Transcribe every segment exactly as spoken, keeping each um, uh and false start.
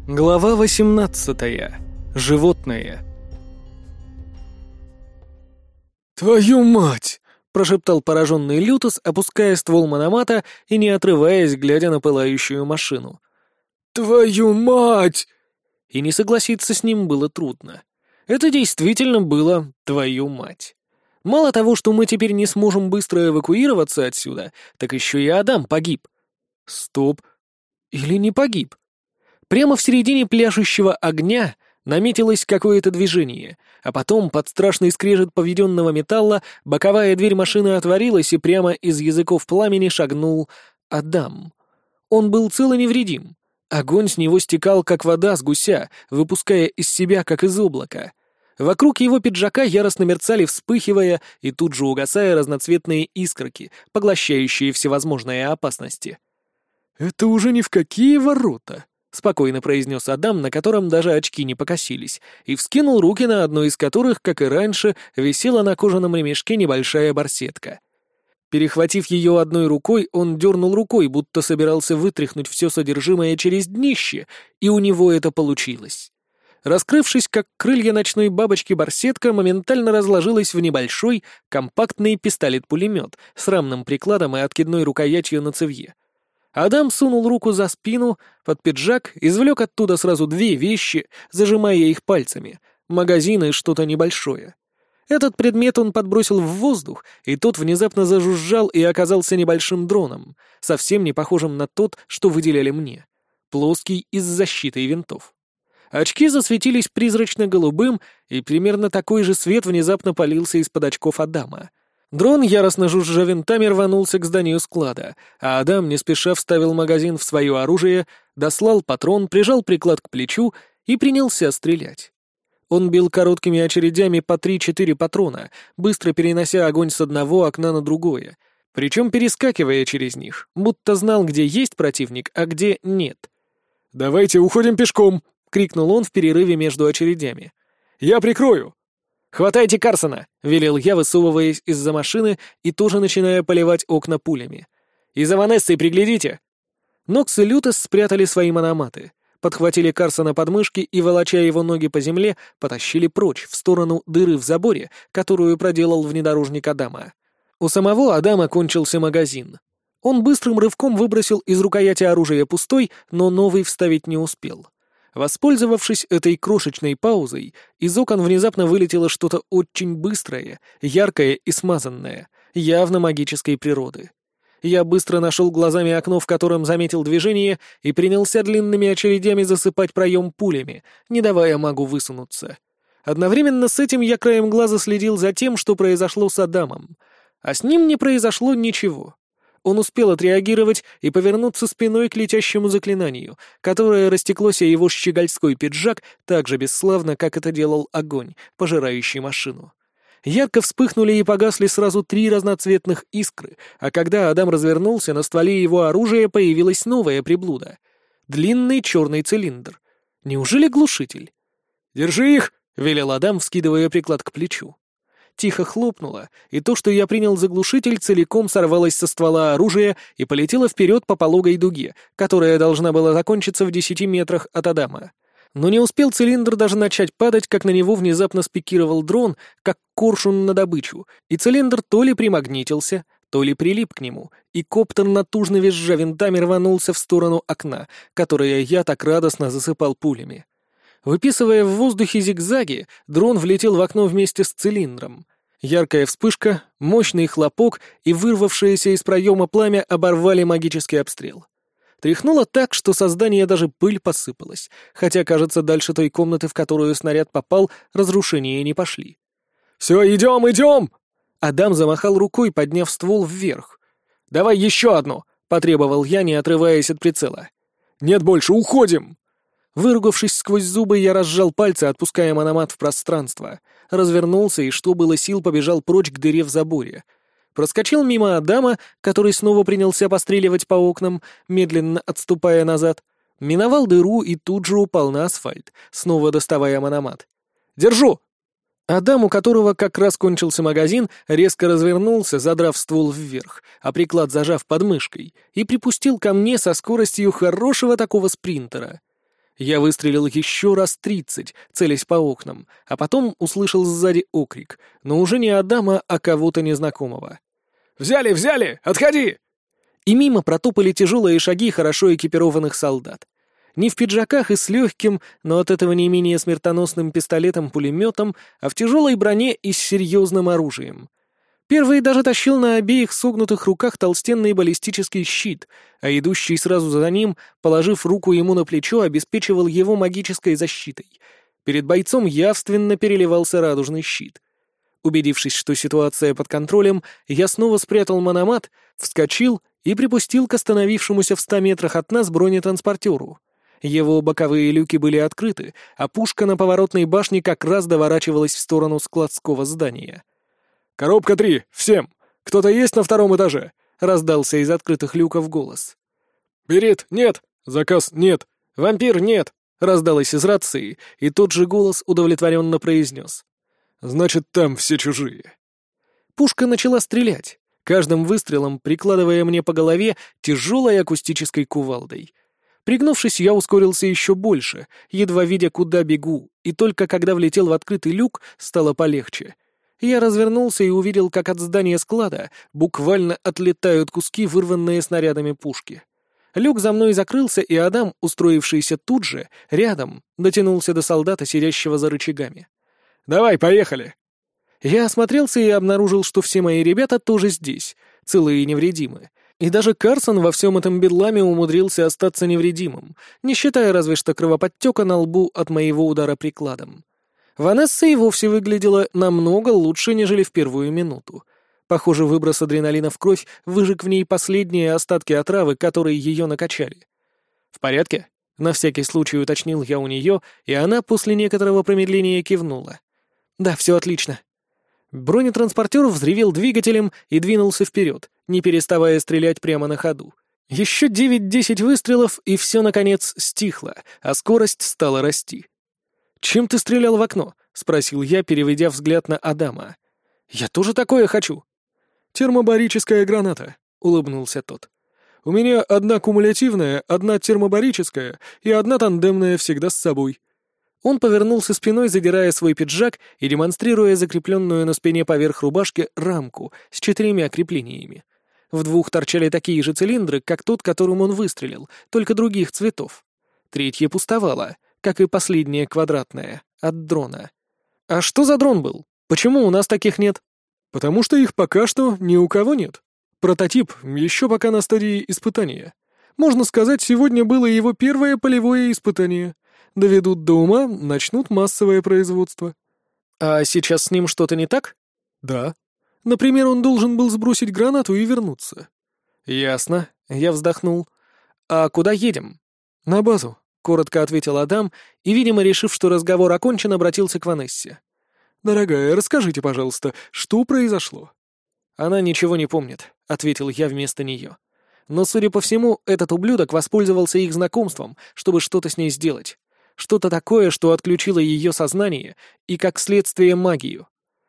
Глава восемнадцатая. Животные. «Твою мать!» — прошептал пораженный Лютос, опуская ствол мономата и не отрываясь, глядя на пылающую машину. «Твою мать!» И не согласиться с ним было трудно. Это действительно было «твою мать». Мало того, что мы теперь не сможем быстро эвакуироваться отсюда, так еще и Адам погиб. Стоп. Или не погиб? Прямо в середине пляшущего огня наметилось какое-то движение, а потом, под страшный скрежет поведенного металла, боковая дверь машины отворилась, и прямо из языков пламени шагнул Адам. Он был цел и невредим. Огонь с него стекал, как вода с гуся, выпуская из себя, как из облака. Вокруг его пиджака яростно мерцали, вспыхивая и тут же угасая разноцветные искорки, поглощающие всевозможные опасности. «Это уже ни в какие ворота!» — спокойно произнес Адам, на котором даже очки не покосились, и вскинул руки, на одной из которых, как и раньше, висела на кожаном ремешке небольшая барсетка. Перехватив ее одной рукой, он дернул рукой, будто собирался вытряхнуть все содержимое через днище, и у него это получилось. Раскрывшись, как крылья ночной бабочки, барсетка моментально разложилась в небольшой, компактный пистолет-пулемет с рамным прикладом и откидной рукоятью на цевье. Адам сунул руку за спину, под пиджак, извлек оттуда сразу две вещи, зажимая их пальцами, магазин и что-то небольшое. Этот предмет он подбросил в воздух, и тот внезапно зажужжал и оказался небольшим дроном, совсем не похожим на тот, что выделяли мне, плоский и с защитой винтов. Очки засветились призрачно-голубым, и примерно такой же свет внезапно палился из-под очков Адама. Дрон, яростно жужжа винтами, рванулся к зданию склада, а Адам не спеша вставил магазин в свое оружие, дослал патрон, прижал приклад к плечу и принялся стрелять. Он бил короткими очередями по три-четыре патрона, быстро перенося огонь с одного окна на другое, причем перескакивая через них, будто знал, где есть противник, а где нет. «Давайте уходим пешком!» — крикнул он в перерыве между очередями. «Я прикрою!» «Хватайте Карсона!» — велел я, высовываясь из-за машины и тоже начиная поливать окна пулями. «И за Ванессой приглядите!» Нокс и Лютос спрятали свои мономаты, подхватили Карсона под мышки и, волоча его ноги по земле, потащили прочь, в сторону дыры в заборе, которую проделал внедорожник Адама. У самого Адама кончился магазин. Он быстрым рывком выбросил из рукояти оружия пустой, но новый вставить не успел. Воспользовавшись этой крошечной паузой, из окон внезапно вылетело что-то очень быстрое, яркое и смазанное, явно магической природы. Я быстро нашел глазами окно, в котором заметил движение, и принялся длинными очередями засыпать проем пулями, не давая магу высунуться. Одновременно с этим я краем глаза следил за тем, что произошло с Адамом. А с ним не произошло ничего. Он успел отреагировать и повернуться спиной к летящему заклинанию, которое растеклось о его щегольской пиджак так же бесславно, как это делал огонь, пожирающий машину. Ярко вспыхнули и погасли сразу три разноцветных искры, а когда Адам развернулся, на стволе его оружия появилась новая приблуда — длинный черный цилиндр. Неужели глушитель? «Держи их!» — велел Адам, вскидывая приклад к плечу. Тихо хлопнуло, и то, что я принял за глушитель, целиком сорвалось со ствола оружия и полетело вперед по пологой дуге, которая должна была закончиться в десяти метрах от Адама. Но не успел цилиндр даже начать падать, как на него внезапно спикировал дрон, как коршун на добычу, и цилиндр то ли примагнитился, то ли прилип к нему, и коптер, натужно визжа винтами, рванулся в сторону окна, которое я так радостно засыпал пулями. Выписывая в воздухе зигзаги, дрон влетел в окно вместе с цилиндром. Яркая вспышка, мощный хлопок и вырвавшееся из проема пламя оборвали магический обстрел. Тряхнуло так, что со здания даже пыль посыпалась, хотя, кажется, дальше той комнаты, в которую снаряд попал, разрушения не пошли. «Все, идем, идем!» Адам замахал рукой, подняв ствол вверх. «Давай еще одну!» — потребовал я, не отрываясь от прицела. «Нет больше, уходим!» Выругавшись сквозь зубы, я разжал пальцы, отпуская мономат в пространство. Развернулся и, что было сил, побежал прочь к дыре в заборе. Проскочил мимо Адама, который снова принялся постреливать по окнам, медленно отступая назад. Миновал дыру и тут же упал на асфальт, снова доставая мономат. «Держу!» Адам, у которого как раз кончился магазин, резко развернулся, задрав ствол вверх, а приклад зажав под мышкой, и припустил ко мне со скоростью хорошего такого спринтера. Я выстрелил еще раз тридцать, целясь по окнам, а потом услышал сзади окрик, но уже не Адама, а кого-то незнакомого. «Взяли, взяли! Отходи!» И мимо протопали тяжелые шаги хорошо экипированных солдат. Не в пиджаках и с легким, но от этого не менее смертоносным пистолетом-пулеметом, а в тяжелой броне и с серьезным оружием. Первый даже тащил на обеих согнутых руках толстенный баллистический щит, а идущий сразу за ним, положив руку ему на плечо, обеспечивал его магической защитой. Перед бойцом явственно переливался радужный щит. Убедившись, что ситуация под контролем, я снова спрятал мономат, вскочил и припустил к остановившемуся в ста метрах от нас бронетранспортеру. Его боковые люки были открыты, а пушка на поворотной башне как раз доворачивалась в сторону складского здания. «Коробка три! Всем! Кто-то есть на втором этаже?» — раздался из открытых люков голос. «Берет! Нет! Заказ! Нет! Вампир! Нет!» — раздалось из рации, и тот же голос удовлетворенно произнес. «Значит, там все чужие». Пушка начала стрелять, каждым выстрелом прикладывая мне по голове тяжелой акустической кувалдой. Пригнувшись, я ускорился еще больше, едва видя, куда бегу, и только когда влетел в открытый люк, стало полегче. Я развернулся и увидел, как от здания склада буквально отлетают куски, вырванные снарядами пушки. Люк за мной закрылся, и Адам, устроившийся тут же, рядом, дотянулся до солдата, сидящего за рычагами. «Давай, поехали!» Я осмотрелся и обнаружил, что все мои ребята тоже здесь, целые и невредимы. И даже Карсон во всем этом бедламе умудрился остаться невредимым, не считая разве что кровоподтека на лбу от моего удара прикладом. Ванесса и вовсе выглядела намного лучше, нежели в первую минуту. Похоже, выброс адреналина в кровь выжег в ней последние остатки отравы, которые ее накачали. «В порядке?» — на всякий случай уточнил я у нее, и она после некоторого промедления кивнула. «Да, все отлично». Бронетранспортер взревел двигателем и двинулся вперед, не переставая стрелять прямо на ходу. Еще девять-десять выстрелов, и все, наконец, стихло, а скорость стала расти. «Чем ты стрелял в окно?» — спросил я, переведя взгляд на Адама. «Я тоже такое хочу». «Термобарическая граната», — улыбнулся тот. «У меня одна кумулятивная, одна термобарическая и одна тандемная всегда с собой». Он повернулся спиной, задирая свой пиджак и демонстрируя закрепленную на спине поверх рубашки рамку с четырьмя креплениями. В двух торчали такие же цилиндры, как тот, которым он выстрелил, только других цветов. Третья пустовала, как и последняя квадратная, от дрона. «А что за дрон был? Почему у нас таких нет?» «Потому что их пока что ни у кого нет. Прототип еще пока на стадии испытания. Можно сказать, сегодня было его первое полевое испытание. Доведут до ума, начнут массовое производство». «А сейчас с ним что-то не так?» «Да. Например, он должен был сбросить гранату и вернуться». «Ясно», — я вздохнул. «А куда едем?» «На базу», — коротко ответил Адам, и, видимо, решив, что разговор окончен, обратился к Ванессе. «Дорогая, расскажите, пожалуйста, что произошло?» «Она ничего не помнит», — ответил я вместо нее. «Но, судя по всему, этот ублюдок воспользовался их знакомством, чтобы что-то с ней сделать. Что-то такое, что отключило ее сознание и, как следствие, магию».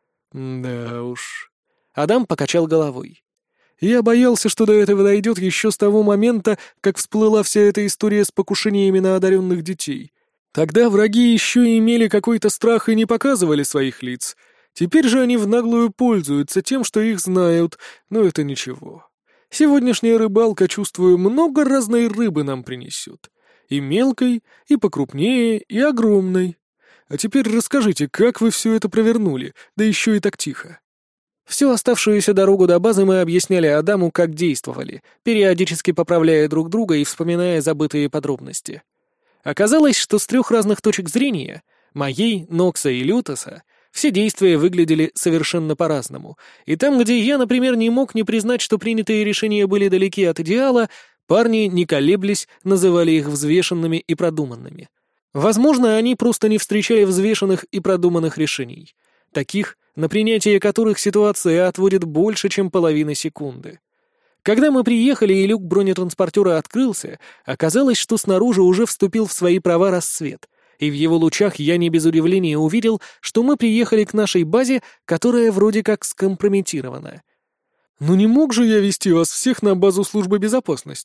«Да уж...» Адам покачал головой. «Я боялся, что до этого дойдет еще с того момента, как всплыла вся эта история с покушениями на одаренных детей. Тогда враги еще имели какой-то страх и не показывали своих лиц. Теперь же они в наглую пользуются тем, что их знают, но это ничего. Сегодняшняя рыбалка, чувствую, много разной рыбы нам принесет. И мелкой, и покрупнее, и огромной. А теперь расскажите, как вы все это провернули, да еще и так тихо». Всю оставшуюся дорогу до базы мы объясняли Адаму, как действовали, периодически поправляя друг друга и вспоминая забытые подробности. Оказалось, что с трех разных точек зрения, моей, Нокса и Лютоса, все действия выглядели совершенно по-разному, и там, где я, например, не мог не признать, что принятые решения были далеки от идеала, парни, не колеблясь, называли их взвешенными и продуманными. Возможно, они просто не встречали взвешенных и продуманных решений, таких, на принятие которых ситуация отводит больше, чем половина секунды. Когда мы приехали и люк бронетранспортера открылся, оказалось, что снаружи уже вступил в свои права рассвет, и в его лучах я не без удивления увидел, что мы приехали к нашей базе, которая вроде как скомпрометирована. «Ну не мог же я вести вас всех на базу службы безопасности?» —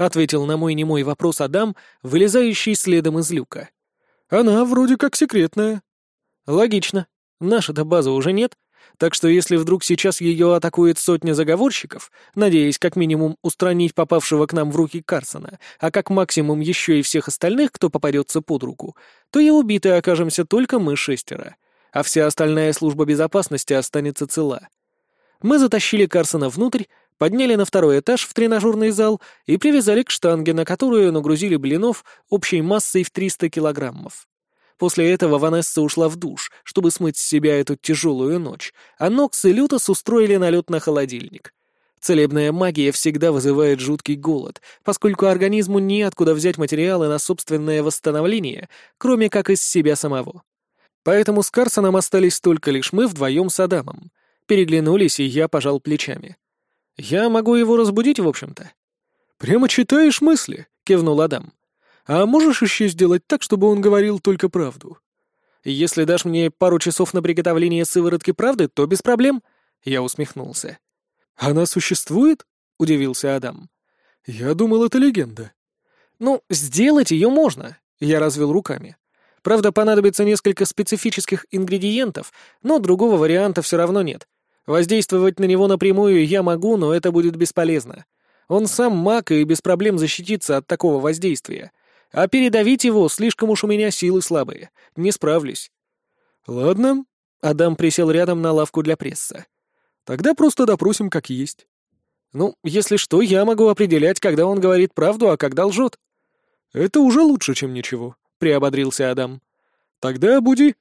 ответил на мой немой вопрос Адам, вылезающий следом из люка. «Она вроде как секретная». «Логично. Наша-то базы уже нет, так что если вдруг сейчас ее атакует сотня заговорщиков, надеясь как минимум устранить попавшего к нам в руки Карсона, а как максимум еще и всех остальных, кто попадется под руку, то и убиты окажемся только мы шестеро, а вся остальная служба безопасности останется цела». Мы затащили Карсона внутрь, подняли на второй этаж в тренажерный зал и привязали к штанге, на которую нагрузили блинов общей массой в триста килограммов. После этого Ванесса ушла в душ, чтобы смыть с себя эту тяжелую ночь, а Нокс и Лютос устроили налет на холодильник. Целебная магия всегда вызывает жуткий голод, поскольку организму неоткуда взять материалы на собственное восстановление, кроме как из себя самого. Поэтому с Карсоном остались только лишь мы вдвоем с Адамом. Переглянулись, и я пожал плечами. «Я могу его разбудить, в общем-то». «Прямо читаешь мысли», — кивнул Адам. «А можешь еще сделать так, чтобы он говорил только правду?» «Если дашь мне пару часов на приготовление сыворотки правды, то без проблем», — я усмехнулся. «Она существует?» — удивился Адам. «Я думал, это легенда». «Ну, сделать ее можно», — я развел руками. «Правда, понадобится несколько специфических ингредиентов, но другого варианта все равно нет. Воздействовать на него напрямую я могу, но это будет бесполезно. Он сам маг и без проблем защитится от такого воздействия. А передавить его слишком уж у меня силы слабые. Не справлюсь». «Ладно». Адам присел рядом на лавку для пресса. «Тогда просто допросим как есть». «Ну, если что, я могу определять, когда он говорит правду, а когда лжет». «Это уже лучше, чем ничего», — приободрился Адам. «Тогда буди».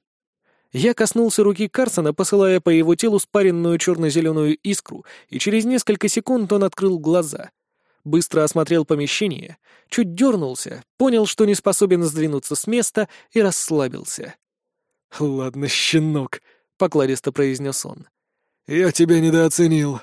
Я коснулся руки Карсона, посылая по его телу спаренную черно-зеленую искру, и через несколько секунд он открыл глаза. Быстро осмотрел помещение, чуть дернулся, понял, что не способен сдвинуться с места, и расслабился. «Ладно, щенок», — покладисто произнес он. «Я тебя недооценил».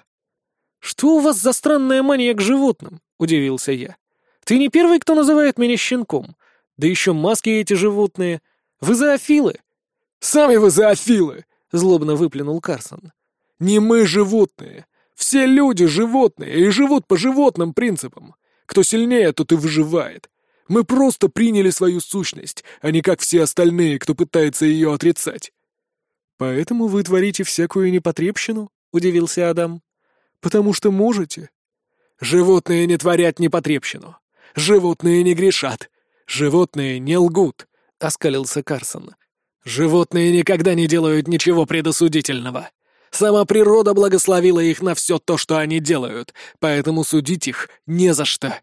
«Что у вас за странная мания к животным?» — удивился я. «Ты не первый, кто называет меня щенком. Да еще маски эти животные. Вы зоофилы». «Сами вы зоофилы!» — злобно выплюнул Карсон. «Не мы животные. Все люди животные и живут по животным принципам. Кто сильнее, тот и выживает. Мы просто приняли свою сущность, а не как все остальные, кто пытается ее отрицать». «Поэтому вы творите всякую непотребщину?» — удивился Адам. «Потому что можете». «Животные не творят непотребщину. Животные не грешат. Животные не лгут», — оскалился Карсон. «Животные никогда не делают ничего предосудительного. Сама природа благословила их на все то, что они делают, поэтому судить их не за что».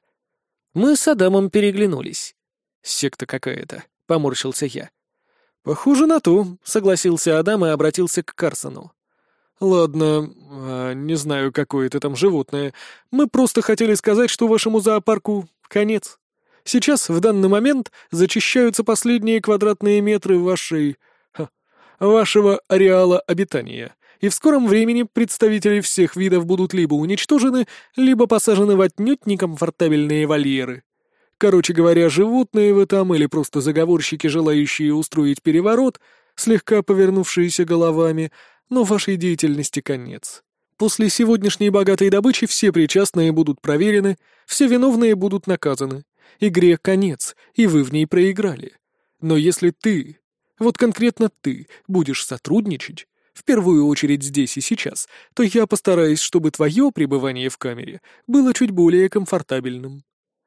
Мы с Адамом переглянулись. «Секта какая-то», — поморщился я. «Похоже на то», — согласился Адам и обратился к Карсону. «Ладно, а, не знаю, какое это там животное. Мы просто хотели сказать, что вашему зоопарку конец. Сейчас, в данный момент, зачищаются последние квадратные метры вашей... Ха, вашего ареала обитания, и в скором времени представители всех видов будут либо уничтожены, либо посажены в отнюдь некомфортабельные вольеры. Короче говоря, животные вы там или просто заговорщики, желающие устроить переворот, слегка повернувшиеся головами, но вашей деятельности конец. После сегодняшней богатой добычи все причастные будут проверены, все виновные будут наказаны. Игре конец, и вы в ней проиграли. Но если ты, вот конкретно ты, будешь сотрудничать, в первую очередь здесь и сейчас, то я постараюсь, чтобы твое пребывание в камере было чуть более комфортабельным».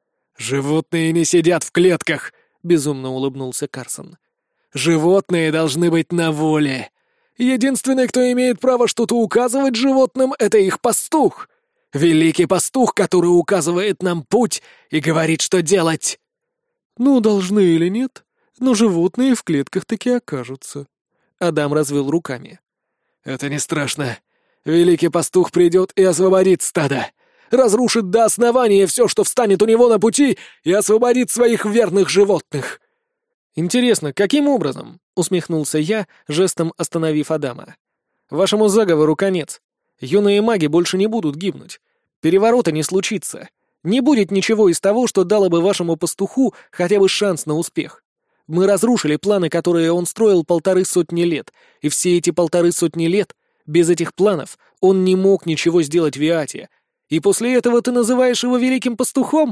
«Животные не сидят в клетках», — безумно улыбнулся Карсон. «Животные должны быть на воле. Единственный, кто имеет право что-то указывать животным, это их пастух. Великий пастух, который указывает нам путь и говорит, что делать». «Ну, должны или нет, но животные в клетках таки окажутся». Адам развел руками. «Это не страшно. Великий пастух придет и освободит стадо. Разрушит до основания все, что встанет у него на пути, и освободит своих верных животных». «Интересно, каким образом?» — усмехнулся я, жестом остановив Адама. «Вашему заговору конец. Юные маги больше не будут гибнуть. Переворота не случится. Не будет ничего из того, что дало бы вашему пастуху хотя бы шанс на успех. Мы разрушили планы, которые он строил полторы сотни лет, и все эти полторы сотни лет, без этих планов, он не мог ничего сделать в Виате. И после этого ты называешь его великим пастухом?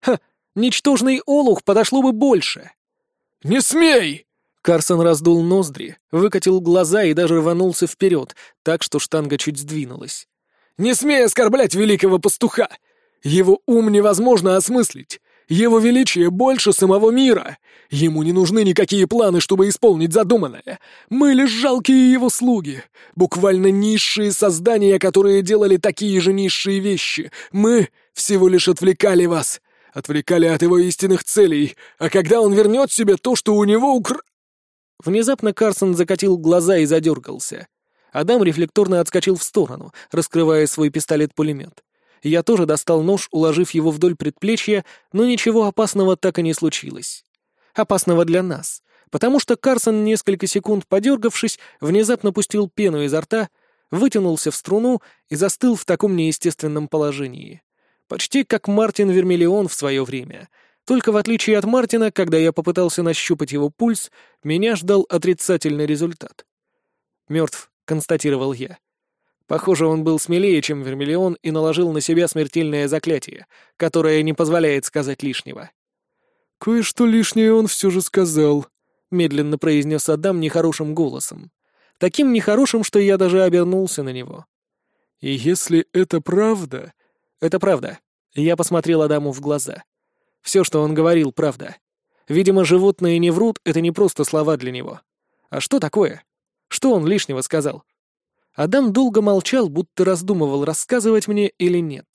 Ха, ничтожный олух подошло бы больше. «Не смей!» Карсон раздул ноздри, выкатил глаза и даже рванулся вперед, так что штанга чуть сдвинулась. «Не смей оскорблять великого пастуха! Его ум невозможно осмыслить! Его величие больше самого мира! Ему не нужны никакие планы, чтобы исполнить задуманное! Мы лишь жалкие его слуги, буквально низшие создания, которые делали такие же низшие вещи! Мы всего лишь отвлекали вас, отвлекали от его истинных целей, а когда он вернет себе то, что у него укра...» Внезапно Карсон закатил глаза и задергался. Адам рефлекторно отскочил в сторону, раскрывая свой пистолет-пулемет. Я тоже достал нож, уложив его вдоль предплечья, но ничего опасного так и не случилось. Опасного для нас, потому что Карсон, несколько секунд подергавшись, внезапно пустил пену изо рта, вытянулся в струну и застыл в таком неестественном положении. Почти как Мартин Вермиллион в свое время. Только в отличие от Мартина, когда я попытался нащупать его пульс, меня ждал отрицательный результат. «Мертв», — констатировал я. Похоже, он был смелее, чем Вермиллион, и наложил на себя смертельное заклятие, которое не позволяет сказать лишнего. «Кое-что лишнее он все же сказал», — медленно произнес Адам нехорошим голосом. Таким нехорошим, что я даже обернулся на него. «И если это правда...» «Это правда». Я посмотрел Адаму в глаза. Все, что он говорил, правда. Видимо, животные не врут, это не просто слова для него. А что такое? Что он лишнего сказал? Адам долго молчал, будто раздумывал, рассказывать мне или нет.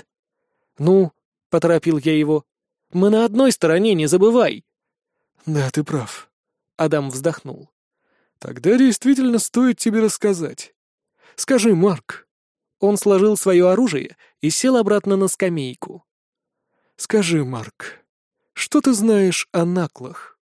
«Ну», — поторопил я его, — «мы на одной стороне, не забывай». «Да, ты прав», — Адам вздохнул. «Тогда действительно стоит тебе рассказать. Скажи, Марк». Он сложил свое оружие и сел обратно на скамейку. «Скажи, Марк, что ты знаешь о наклах?»